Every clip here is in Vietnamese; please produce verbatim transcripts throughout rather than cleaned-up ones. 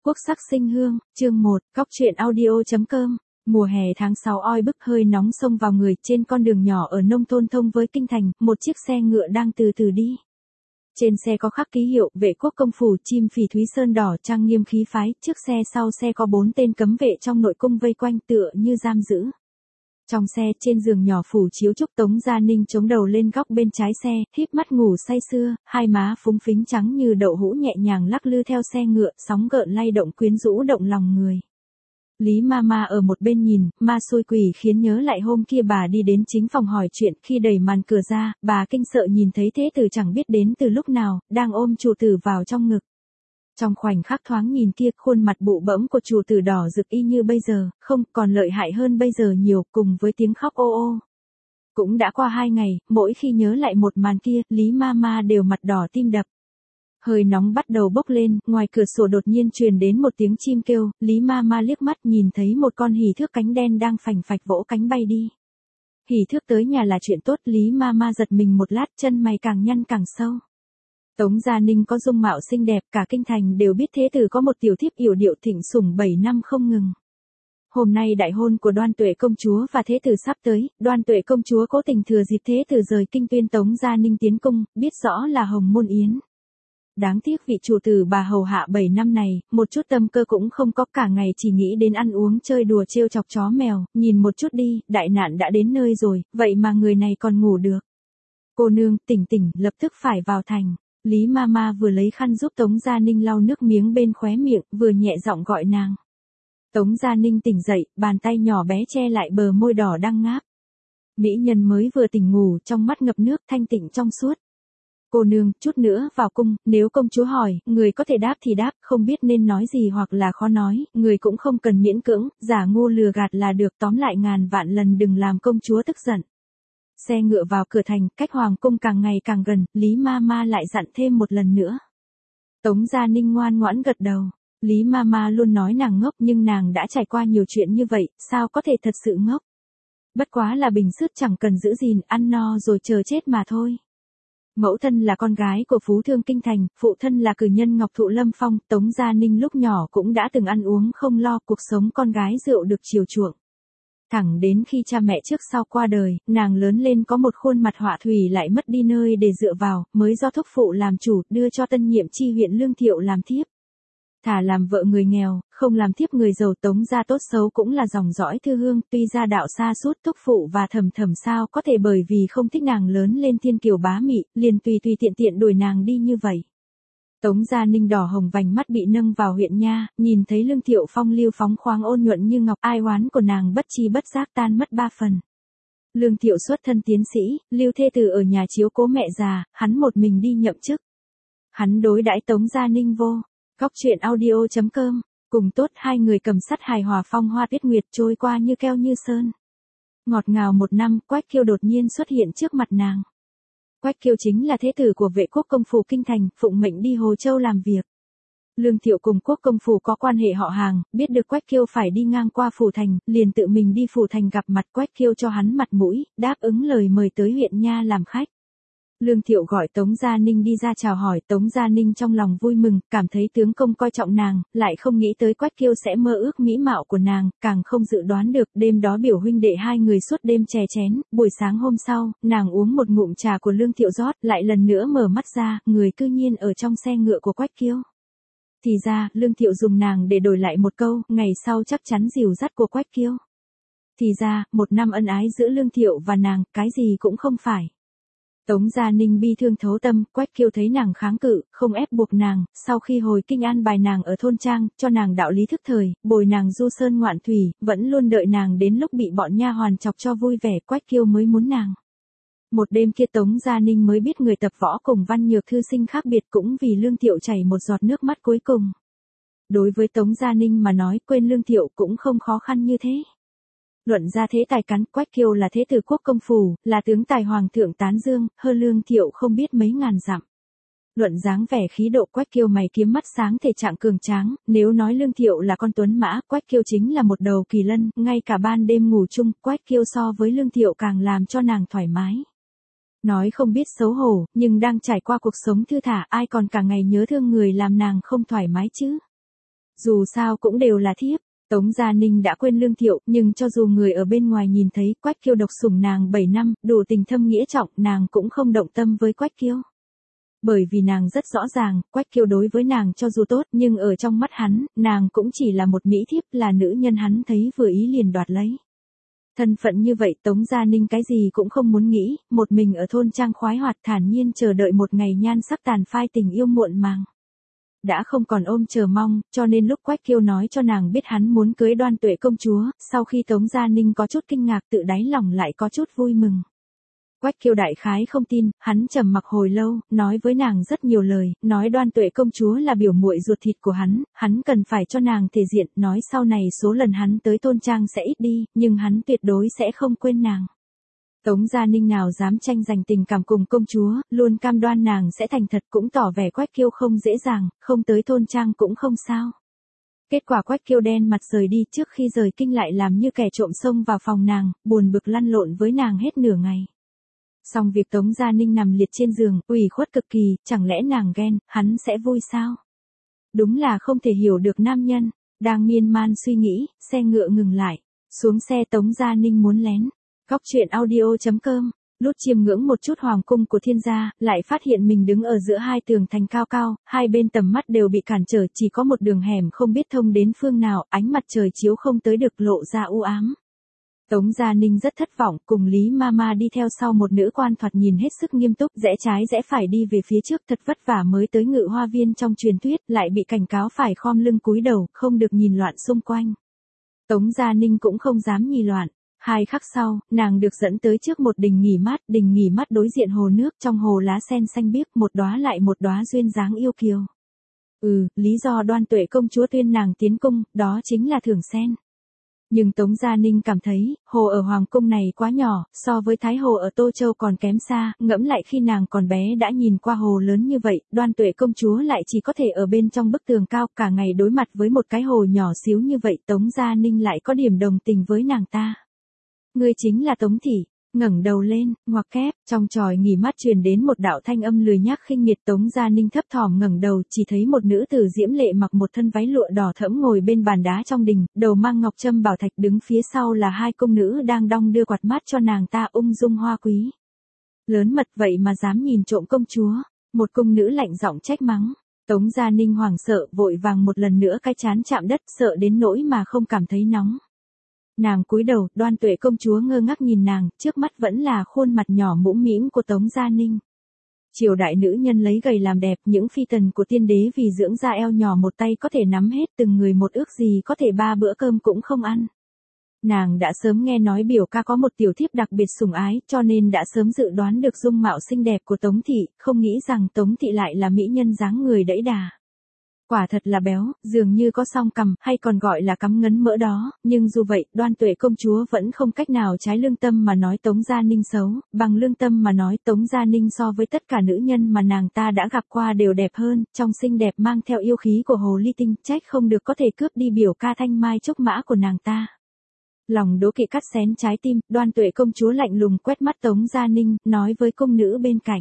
Quốc sắc sinh hương, chương một, Cóc truyện audio.com. Mùa hè tháng sáu oi bức hơi nóng xông vào người, trên con đường nhỏ ở nông thôn thông với kinh thành, một chiếc xe ngựa đang từ từ đi. Trên xe có khắc ký hiệu vệ quốc công phủ chim phỉ thúy sơn đỏ trang nghiêm khí phái, trước xe sau xe có bốn tên cấm vệ trong nội cung vây quanh tựa như giam giữ. Trong xe, trên giường nhỏ phủ chiếu trúc, Tống Gia Ninh chống đầu lên góc bên trái xe, híp mắt ngủ say sưa, hai má phúng phính trắng như đậu hũ nhẹ nhàng lắc lư theo xe ngựa, sóng gợn lay động quyến rũ động lòng người. Lý Mama ở một bên nhìn, ma xui quỷ khiến nhớ lại hôm kia bà đi đến chính phòng hỏi chuyện, khi đẩy màn cửa ra, bà kinh sợ nhìn thấy thế tử chẳng biết đến từ lúc nào, đang ôm chủ tử vào trong ngực. Trong khoảnh khắc thoáng nhìn kia, khuôn mặt bụ bẫm của chủ tử đỏ rực y như bây giờ, không, còn lợi hại hơn bây giờ nhiều, cùng với tiếng khóc ô ô. Cũng đã qua hai ngày, mỗi khi nhớ lại một màn kia, Lý Mama đều mặt đỏ tim đập. Hơi nóng bắt đầu bốc lên, ngoài cửa sổ đột nhiên truyền đến một tiếng chim kêu, Lý Mama liếc mắt nhìn thấy một con hỉ thước cánh đen đang phành phạch vỗ cánh bay đi. Hỉ thước tới nhà là chuyện tốt, Lý Mama giật mình một lát, chân mày càng nhăn càng sâu. Tống Gia Ninh có dung mạo xinh đẹp, cả kinh thành đều biết thế tử có một tiểu thiếp yểu điệu thịnh sủng bảy năm không ngừng. Hôm nay đại hôn của Đoan Tuệ công chúa và thế tử sắp tới, Đoan Tuệ công chúa cố tình thừa dịp thế tử rời kinh tuyên Tống Gia Ninh tiến cung, biết rõ là hồng môn yến. Đáng tiếc vị chủ tử bà hầu hạ bảy năm này, một chút tâm cơ cũng không có, cả ngày chỉ nghĩ đến ăn uống chơi đùa trêu chọc chó mèo, nhìn một chút đi, đại nạn đã đến nơi rồi, vậy mà người này còn ngủ được. Cô nương, tỉnh tỉnh, lập tức phải vào thành. Lý Mama vừa lấy khăn giúp Tống Gia Ninh lau nước miếng bên khóe miệng, vừa nhẹ giọng gọi nàng. Tống Gia Ninh tỉnh dậy, bàn tay nhỏ bé che lại bờ môi đỏ đang ngáp. Mỹ nhân mới vừa tỉnh ngủ, trong mắt ngập nước, thanh tịnh trong suốt. Cô nương, chút nữa vào cung, nếu công chúa hỏi, người có thể đáp thì đáp, không biết nên nói gì hoặc là khó nói, người cũng không cần miễn cưỡng, giả ngu lừa gạt là được, tóm lại ngàn vạn lần đừng làm công chúa tức giận. Xe ngựa vào cửa thành, cách hoàng cung càng ngày càng gần, Lý Mama lại dặn thêm một lần nữa. Tống Gia Ninh ngoan ngoãn gật đầu. Lý Mama luôn nói nàng ngốc nhưng nàng đã trải qua nhiều chuyện như vậy, sao có thể thật sự ngốc. Bất quá là bình sứt chẳng cần giữ gìn, ăn no rồi chờ chết mà thôi. Mẫu thân là con gái của phú thương kinh thành, phụ thân là cử nhân Ngọc Thụ Lâm Phong, Tống Gia Ninh lúc nhỏ cũng đã từng ăn uống không lo, cuộc sống con gái rượu được chiều chuộng. Thẳng đến khi cha mẹ trước sau qua đời, nàng lớn lên có một khuôn mặt họa thủy lại mất đi nơi để dựa vào, mới do thúc phụ làm chủ, đưa cho tân nhiệm chi huyện Lương Thiệu làm thiếp. Thà làm vợ người nghèo, không làm thiếp người giàu. Tống gia tốt xấu cũng là dòng dõi thư hương, tuy gia đạo xa sút, thúc phụ và thầm thầm sao có thể bởi vì không thích nàng lớn lên thiên kiều bá mị, liền tùy tùy tiện tiện đuổi nàng đi như vậy. Tống Gia Ninh đỏ hồng vành mắt bị nâng vào huyện nha, nhìn thấy Lương Thiệu phong lưu phóng khoáng ôn nhuận như ngọc, ai oán của nàng bất chi bất giác tan mất ba phần. Lương Thiệu xuất thân tiến sĩ, Lưu thê tử ở nhà chiếu cố mẹ già, hắn một mình đi nhậm chức. Hắn đối đãi Tống Gia Ninh vô. Cóc truyện audio.com, cùng tốt, hai người cầm sắt hài hòa phong hoa tuyết nguyệt trôi qua như keo như sơn. Ngọt ngào một năm, Quách Kiêu đột nhiên xuất hiện trước mặt nàng. Quách Kiêu chính là thế tử của vệ quốc công phủ kinh thành, phụng mệnh đi Hồ Châu làm việc. Lương Thiệu cùng quốc công phủ có quan hệ họ hàng, biết được Quách Kiêu phải đi ngang qua phủ thành, liền tự mình đi phủ thành gặp mặt. Quách Kiêu cho hắn mặt mũi, đáp ứng lời mời tới huyện nha làm khách. Lương Thiệu gọi Tống Gia Ninh đi ra chào hỏi, Tống Gia Ninh trong lòng vui mừng, cảm thấy tướng công coi trọng nàng, lại không nghĩ tới Quách Kiêu sẽ mơ ước mỹ mạo của nàng, càng không dự đoán được, đêm đó biểu huynh đệ hai người suốt đêm chè chén, buổi sáng hôm sau, nàng uống một ngụm trà của Lương Thiệu rót, lại lần nữa mở mắt ra, người cư nhiên ở trong xe ngựa của Quách Kiêu. Thì ra, Lương Thiệu dùng nàng để đổi lại một câu, ngày sau chắc chắn dìu dắt của Quách Kiêu. Thì ra, một năm ân ái giữa Lương Thiệu và nàng, cái gì cũng không phải. Tống Gia Ninh bi thương thấu tâm, Quách Kiêu thấy nàng kháng cự, không ép buộc nàng, sau khi hồi kinh an bài nàng ở thôn trang, cho nàng đạo lý thức thời, bồi nàng du sơn ngoạn thủy, vẫn luôn đợi nàng đến lúc bị bọn nha hoàn chọc cho vui vẻ, Quách Kiêu mới muốn nàng. Một đêm kia Tống Gia Ninh mới biết người tập võ cùng văn nhược thư sinh khác biệt, cũng vì Lương Thiệu chảy một giọt nước mắt cuối cùng. Đối với Tống Gia Ninh mà nói, quên Lương Thiệu cũng không khó khăn như thế. Luận ra thế tài cán, Quách Kiêu là thế tử quốc công phủ, là tướng tài hoàng thượng tán dương, hơn Lương Thiệu không biết mấy ngàn dặm. Luận dáng vẻ khí độ, Quách Kiêu mày kiếm mắt sáng, thể trạng cường tráng, nếu nói Lương Thiệu là con tuấn mã, Quách Kiêu chính là một đầu kỳ lân, ngay cả ban đêm ngủ chung, Quách Kiêu so với Lương Thiệu càng làm cho nàng thoải mái. Nói không biết xấu hổ, nhưng đang trải qua cuộc sống thư thả, ai còn cả ngày nhớ thương người làm nàng không thoải mái chứ. Dù sao cũng đều là thiếp. Tống Gia Ninh đã quên Lương Thiệu, nhưng cho dù người ở bên ngoài nhìn thấy Quách Kiêu độc sủng nàng bảy năm, đủ tình thâm nghĩa trọng, nàng cũng không động tâm với Quách Kiêu. Bởi vì nàng rất rõ ràng, Quách Kiêu đối với nàng cho dù tốt, nhưng ở trong mắt hắn, nàng cũng chỉ là một mỹ thiếp, là nữ nhân hắn thấy vừa ý liền đoạt lấy. Thân phận như vậy Tống Gia Ninh cái gì cũng không muốn nghĩ, một mình ở thôn trang khoái hoạt thản nhiên chờ đợi một ngày nhan sắc tàn phai tình yêu muộn màng. Đã không còn ôm chờ mong, cho nên lúc Quách Kiêu nói cho nàng biết hắn muốn cưới Đoan Tuệ công chúa, sau khi Tống Gia Ninh có chút kinh ngạc tự đáy lòng lại có chút vui mừng. Quách Kiêu đại khái không tin, hắn trầm mặc hồi lâu, nói với nàng rất nhiều lời, nói Đoan Tuệ công chúa là biểu muội ruột thịt của hắn, hắn cần phải cho nàng thể diện, nói sau này số lần hắn tới thôn trang sẽ ít đi, nhưng hắn tuyệt đối sẽ không quên nàng. Tống Gia Ninh nào dám tranh giành tình cảm cùng công chúa, luôn cam đoan nàng sẽ thành thật, cũng tỏ vẻ Quách Kiêu không dễ dàng, không tới thôn trang cũng không sao. Kết quả Quách Kiêu đen mặt rời đi, trước khi rời kinh lại làm như kẻ trộm xông vào phòng nàng, buồn bực lăn lộn với nàng hết nửa ngày. Xong việc Tống Gia Ninh nằm liệt trên giường, ủy khuất cực kỳ, chẳng lẽ nàng ghen, hắn sẽ vui sao? Đúng là không thể hiểu được nam nhân. Đang miên man suy nghĩ, xe ngựa ngừng lại. Xuống xe Tống Gia Ninh muốn lén. Góc truyện audio chấm com, lút chiêm ngưỡng một chút hoàng cung của thiên gia, lại phát hiện mình đứng ở giữa hai tường thành cao cao, hai bên tầm mắt đều bị cản trở, chỉ có một đường hẻm không biết thông đến phương nào, ánh mặt trời chiếu không tới được, lộ ra u ám. Tống Gia Ninh rất thất vọng, cùng Lý Mama đi theo sau một nữ quan thoạt nhìn hết sức nghiêm túc, rẽ trái rẽ phải đi về phía trước, thật vất vả mới tới Ngự Hoa Viên trong truyền thuyết, lại bị cảnh cáo phải khom lưng cúi đầu, không được nhìn loạn xung quanh. Tống Gia Ninh cũng không dám nhì loạn. Hai khắc sau, nàng được dẫn tới trước một đình nghỉ mát, đình nghỉ mát đối diện hồ nước, trong hồ lá sen xanh biếc, một đóa lại một đóa duyên dáng yêu kiều. Ừ, lý do Đoan Tuệ công chúa tuyên nàng tiến cung, đó chính là thưởng sen. Nhưng Tống Gia Ninh cảm thấy, hồ ở Hoàng cung này quá nhỏ, so với Thái Hồ ở Tô Châu còn kém xa, ngẫm lại khi nàng còn bé đã nhìn qua hồ lớn như vậy, Đoan Tuệ công chúa lại chỉ có thể ở bên trong bức tường cao, cả ngày đối mặt với một cái hồ nhỏ xíu như vậy, Tống Gia Ninh lại có điểm đồng tình với nàng ta. Ngươi chính là Tống Thị. Ngẩng đầu lên, ngoặc kép, trong tròi nghỉ mát truyền đến một đạo thanh âm lười nhác khinh miệt. Tống Gia Ninh thấp thỏm ngẩng đầu, chỉ thấy một nữ tử diễm lệ mặc một thân váy lụa đỏ thẫm ngồi bên bàn đá trong đình, đầu mang ngọc trâm bảo thạch, đứng phía sau là hai công nữ đang đong đưa quạt mát cho nàng ta, ung dung hoa quý. Lớn mật vậy mà dám nhìn trộm công chúa, một cung nữ lạnh giọng trách mắng. Tống Gia Ninh hoảng sợ, vội vàng một lần nữa cái trán chạm đất, sợ đến nỗi mà không cảm thấy nóng. Nàng cúi đầu, Đoan Tuệ công chúa ngơ ngác nhìn nàng, trước mắt vẫn là khuôn mặt nhỏ mũm mĩm của Tống Gia Ninh. Triều đại nữ nhân lấy gầy làm đẹp, những phi tần của tiên đế vì dưỡng da eo nhỏ một tay có thể nắm hết, từng người một ước gì có thể ba bữa cơm cũng không ăn. Nàng đã sớm nghe nói biểu ca có một tiểu thiếp đặc biệt sủng ái, cho nên đã sớm dự đoán được dung mạo xinh đẹp của Tống Thị, không nghĩ rằng Tống Thị lại là mỹ nhân dáng người đẫy đà. Quả thật là béo, dường như có song cằm, hay còn gọi là cắm ngấn mỡ đó, nhưng dù vậy, Đoan Tuệ công chúa vẫn không cách nào trái lương tâm mà nói Tống Gia Ninh xấu, bằng lương tâm mà nói Tống Gia Ninh so với tất cả nữ nhân mà nàng ta đã gặp qua đều đẹp hơn, trong xinh đẹp mang theo yêu khí của hồ ly tinh, trách không được có thể cướp đi biểu ca thanh mai trúc mã của nàng ta. Lòng đố kỵ cắt xén trái tim, Đoan Tuệ công chúa lạnh lùng quét mắt Tống Gia Ninh, nói với cung nữ bên cạnh.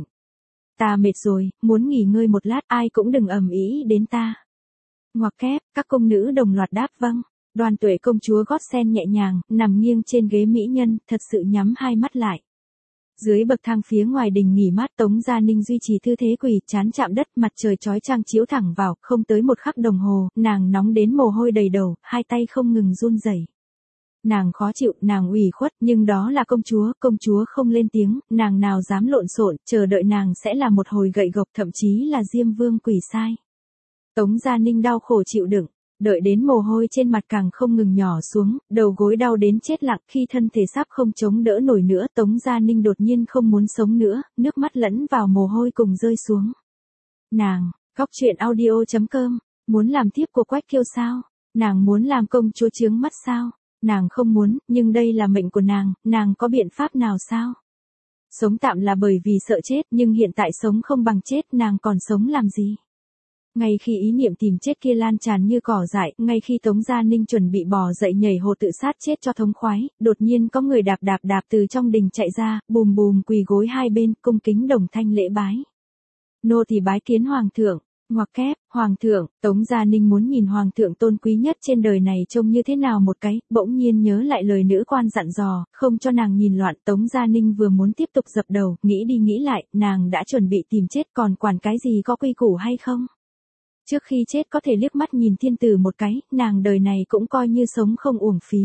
Ta mệt rồi, muốn nghỉ ngơi một lát, ai cũng đừng ầm ĩ đến ta. Ngoặc kép, các cung nữ đồng loạt đáp vâng. Đoan Tuệ công chúa gót sen nhẹ nhàng, nằm nghiêng trên ghế mỹ nhân, thật sự nhắm hai mắt lại. Dưới bậc thang phía ngoài đình nghỉ mát, Tống Gia Ninh duy trì tư thế quỳ, trán chạm đất, mặt trời chói chang chiếu thẳng vào, không tới một khắc đồng hồ, nàng nóng đến mồ hôi đầy đầu, hai tay không ngừng run rẩy. Nàng khó chịu, nàng ủy khuất, nhưng đó là công chúa, công chúa không lên tiếng, nàng nào dám lộn xộn, chờ đợi nàng sẽ là một hồi gậy gộc, thậm chí là Diêm Vương quỷ sai. Tống Gia Ninh đau khổ chịu đựng, đợi đến mồ hôi trên mặt càng không ngừng nhỏ xuống, đầu gối đau đến chết lặng, khi thân thể sắp không chống đỡ nổi nữa, Tống Gia Ninh đột nhiên không muốn sống nữa, nước mắt lẫn vào mồ hôi cùng rơi xuống. Nàng, góc truyện audio chấm com, muốn làm thiếp của Quách Kiêu sao? Nàng muốn làm công chúa chướng mắt sao? Nàng không muốn, nhưng đây là mệnh của nàng, nàng có biện pháp nào sao? Sống tạm là bởi vì sợ chết, nhưng hiện tại sống không bằng chết, nàng còn sống làm gì? Ngay khi ý niệm tìm chết kia lan tràn như cỏ dại, ngay khi Tống Gia Ninh chuẩn bị bò dậy nhảy hồ tự sát chết cho thống khoái, đột nhiên có người đạp đạp đạp từ trong đình chạy ra, bùm bùm quỳ gối hai bên, cung kính đồng thanh lễ bái. Nô tỳ bái kiến hoàng thượng. Ngoặc kép, Hoàng thượng, Tống Gia Ninh muốn nhìn Hoàng thượng tôn quý nhất trên đời này trông như thế nào một cái, bỗng nhiên nhớ lại lời nữ quan dặn dò, không cho nàng nhìn loạn. Tống Gia Ninh vừa muốn tiếp tục dập đầu, nghĩ đi nghĩ lại, nàng đã chuẩn bị tìm chết còn quản cái gì có quy củ hay không. Trước khi chết có thể liếc mắt nhìn thiên tử một cái, nàng đời này cũng coi như sống không uổng phí.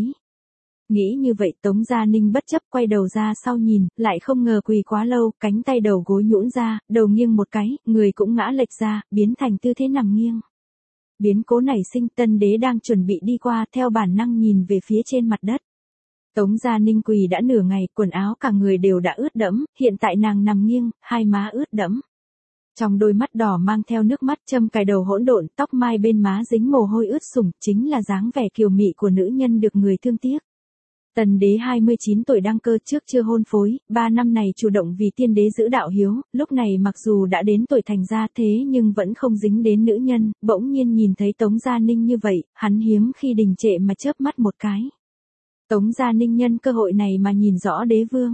Nghĩ như vậy Tống Gia Ninh bất chấp quay đầu ra sau nhìn, lại không ngờ quỳ quá lâu, cánh tay đầu gối nhũn ra, đầu nghiêng một cái, người cũng ngã lệch ra, biến thành tư thế nằm nghiêng. Biến cố nảy sinh, tân đế đang chuẩn bị đi qua, theo bản năng nhìn về phía trên mặt đất. Tống Gia Ninh quỳ đã nửa ngày, quần áo cả người đều đã ướt đẫm, hiện tại nàng nằm nghiêng, hai má ướt đẫm. Trong đôi mắt đỏ mang theo nước mắt, châm cài đầu hỗn độn, tóc mai bên má dính mồ hôi ướt sũng, chính là dáng vẻ kiều mị của nữ nhân được người thương tiếc. Tần đế hai mươi chín tuổi đăng cơ, trước chưa hôn phối, ba năm này chủ động vì tiên đế giữ đạo hiếu, lúc này mặc dù đã đến tuổi thành gia thế nhưng vẫn không dính đến nữ nhân, bỗng nhiên nhìn thấy Tống Gia Ninh như vậy, hắn hiếm khi đình trệ mà chớp mắt một cái. Tống Gia Ninh nhân cơ hội này mà nhìn rõ đế vương.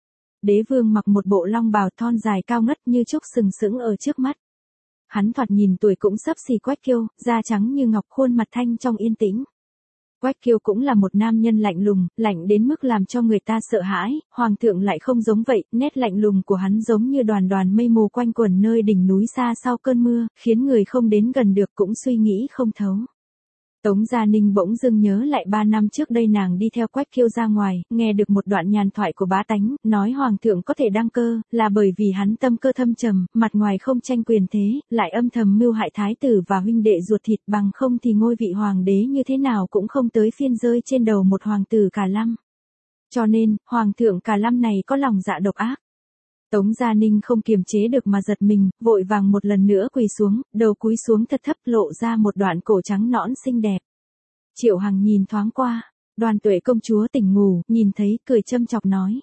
Đế vương mặc một bộ long bào thon dài cao ngất như trúc sừng sững ở trước mắt. Hắn thoạt nhìn tuổi cũng xấp xì Quách Kiêu, da trắng như ngọc, khuôn mặt thanh trong yên tĩnh. Quách Kiêu cũng là một nam nhân lạnh lùng, lạnh đến mức làm cho người ta sợ hãi, hoàng thượng lại không giống vậy, nét lạnh lùng của hắn giống như đoàn đoàn mây mù quanh quẩn nơi đỉnh núi xa sau cơn mưa, khiến người không đến gần được cũng suy nghĩ không thấu. Tống Gia Ninh bỗng dưng nhớ lại ba năm trước đây nàng đi theo Quách Kiêu ra ngoài, nghe được một đoạn nhàn thoại của bá tánh, nói hoàng thượng có thể đăng cơ, là bởi vì hắn tâm cơ thâm trầm, mặt ngoài không tranh quyền thế, lại âm thầm mưu hại thái tử và huynh đệ ruột thịt, bằng không thì ngôi vị hoàng đế như thế nào cũng không tới phiên rơi trên đầu một hoàng tử Cả Lâm. Cho nên, hoàng thượng Cả Lâm này có lòng dạ độc ác. Tống Gia Ninh không kiềm chế được mà giật mình, vội vàng một lần nữa quỳ xuống, đầu cúi xuống thật thấp, lộ ra một đoạn cổ trắng nõn xinh đẹp. Triệu Hằng nhìn thoáng qua, Đoàn Tuệ công chúa tỉnh ngủ, nhìn thấy, cười châm chọc nói.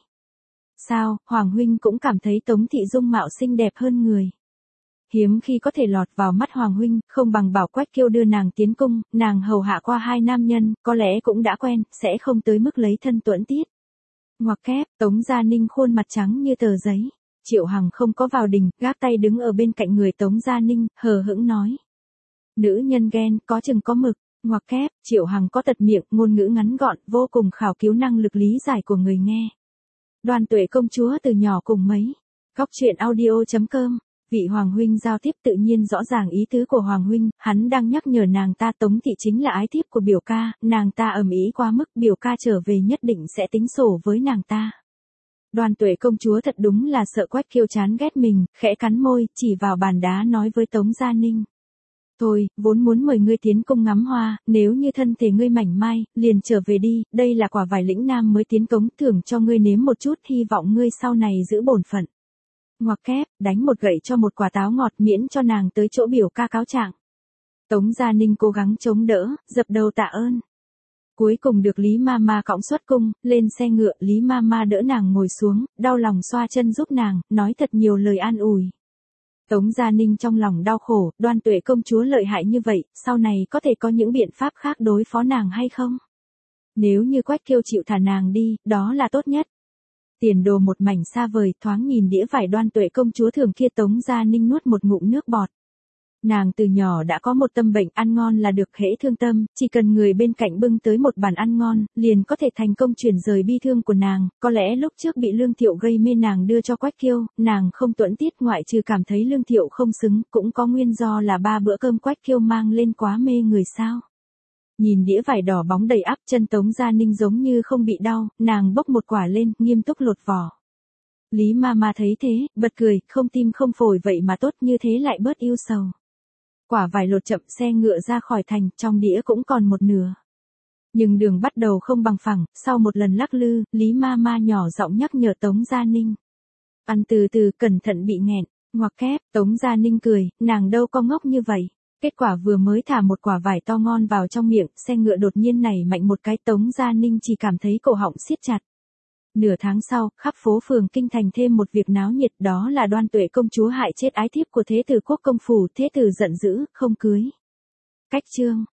Sao, Hoàng huynh cũng cảm thấy Tống thị dung mạo xinh đẹp hơn người. Hiếm khi có thể lọt vào mắt Hoàng huynh, không bằng bảo Quách Kiêu đưa nàng tiến cung, nàng hầu hạ qua hai nam nhân, có lẽ cũng đã quen, sẽ không tới mức lấy thân tuẫn tiết. Ngoặc kép, Tống Gia Ninh khuôn mặt trắng như tờ giấy. Triệu Hằng không có vào đình, gác tay đứng ở bên cạnh người Tống Gia Ninh, hờ hững nói. Nữ nhân ghen, có chừng có mực. Ngoặc kép, Triệu Hằng có tật miệng, ngôn ngữ ngắn gọn, vô cùng khảo cứu năng lực lý giải của người nghe. Đoàn Tuệ công chúa từ nhỏ cùng mấy. Góc truyện audio chấm com. Vị Hoàng huynh giao tiếp tự nhiên rõ ràng ý tứ của Hoàng huynh, hắn đang nhắc nhở nàng ta Tống thị chính là ái thiếp của biểu ca, nàng ta ầm ĩ quá mức, biểu ca trở về nhất định sẽ tính sổ với nàng ta. Đoàn Tuệ công chúa thật đúng là sợ Quách Kiêu chán ghét mình, khẽ cắn môi, chỉ vào bàn đá nói với Tống Gia Ninh. Thôi, vốn muốn mời ngươi tiến cung ngắm hoa, nếu như thân thể ngươi mảnh mai, liền trở về đi, đây là quả vải lĩnh nam mới tiến cống, thưởng cho ngươi nếm một chút, hy vọng ngươi sau này giữ bổn phận. Ngoặc kép, đánh một gậy cho một quả táo ngọt, miễn cho nàng tới chỗ biểu ca cáo trạng. Tống Gia Ninh cố gắng chống đỡ, dập đầu tạ ơn. Cuối cùng được Lý Mama cõng xuất cung, lên xe ngựa, Lý Mama đỡ nàng ngồi xuống, đau lòng xoa chân giúp nàng, nói thật nhiều lời an ủi. Tống Gia Ninh trong lòng đau khổ, Đoàn Tuệ công chúa lợi hại như vậy, sau này có thể có những biện pháp khác đối phó nàng hay không? Nếu như Quách Kiêu chịu thả nàng đi, đó là tốt nhất. Tiền đồ một mảnh xa vời, thoáng nhìn đĩa vải Đoàn Tuệ công chúa thường kia, Tống Gia Ninh nuốt một ngụm nước bọt. Nàng từ nhỏ đã có một tâm bệnh, ăn ngon là được, hễ thương tâm, chỉ cần người bên cạnh bưng tới một bàn ăn ngon, liền có thể thành công chuyển rời bi thương của nàng. Có lẽ lúc trước bị Lương Thiệu gây mê nàng đưa cho Quách Kiêu, nàng không tuẫn tiết, ngoại trừ cảm thấy Lương Thiệu không xứng, cũng có nguyên do là ba bữa cơm Quách Kiêu mang lên quá mê người sao. Nhìn đĩa vải đỏ bóng đầy ắp, chân Tống Gia Ninh giống như không bị đau, nàng bốc một quả lên, nghiêm túc lột vỏ. Lý Mama thấy thế, bật cười, không tim không phổi vậy mà tốt như thế lại bớt yêu sầu. Quả vải lột chậm, xe ngựa ra khỏi thành, trong đĩa cũng còn một nửa. Nhưng đường bắt đầu không bằng phẳng, sau một lần lắc lư, Lý Mama nhỏ giọng nhắc nhở Tống Gia Ninh. Ăn từ từ, cẩn thận bị nghẹn. Ngoặc kép, Tống Gia Ninh cười, nàng đâu có ngốc như vậy. Kết quả vừa mới thả một quả vải to ngon vào trong miệng, xe ngựa đột nhiên nảy mạnh một cái, Tống Gia Ninh chỉ cảm thấy cổ họng siết chặt. Nửa tháng sau, khắp phố phường kinh thành thêm một việc náo nhiệt, đó là Đoàn Tuệ công chúa hại chết ái thiếp của thế tử Quốc công phủ, thế tử giận dữ, không cưới. Cách chương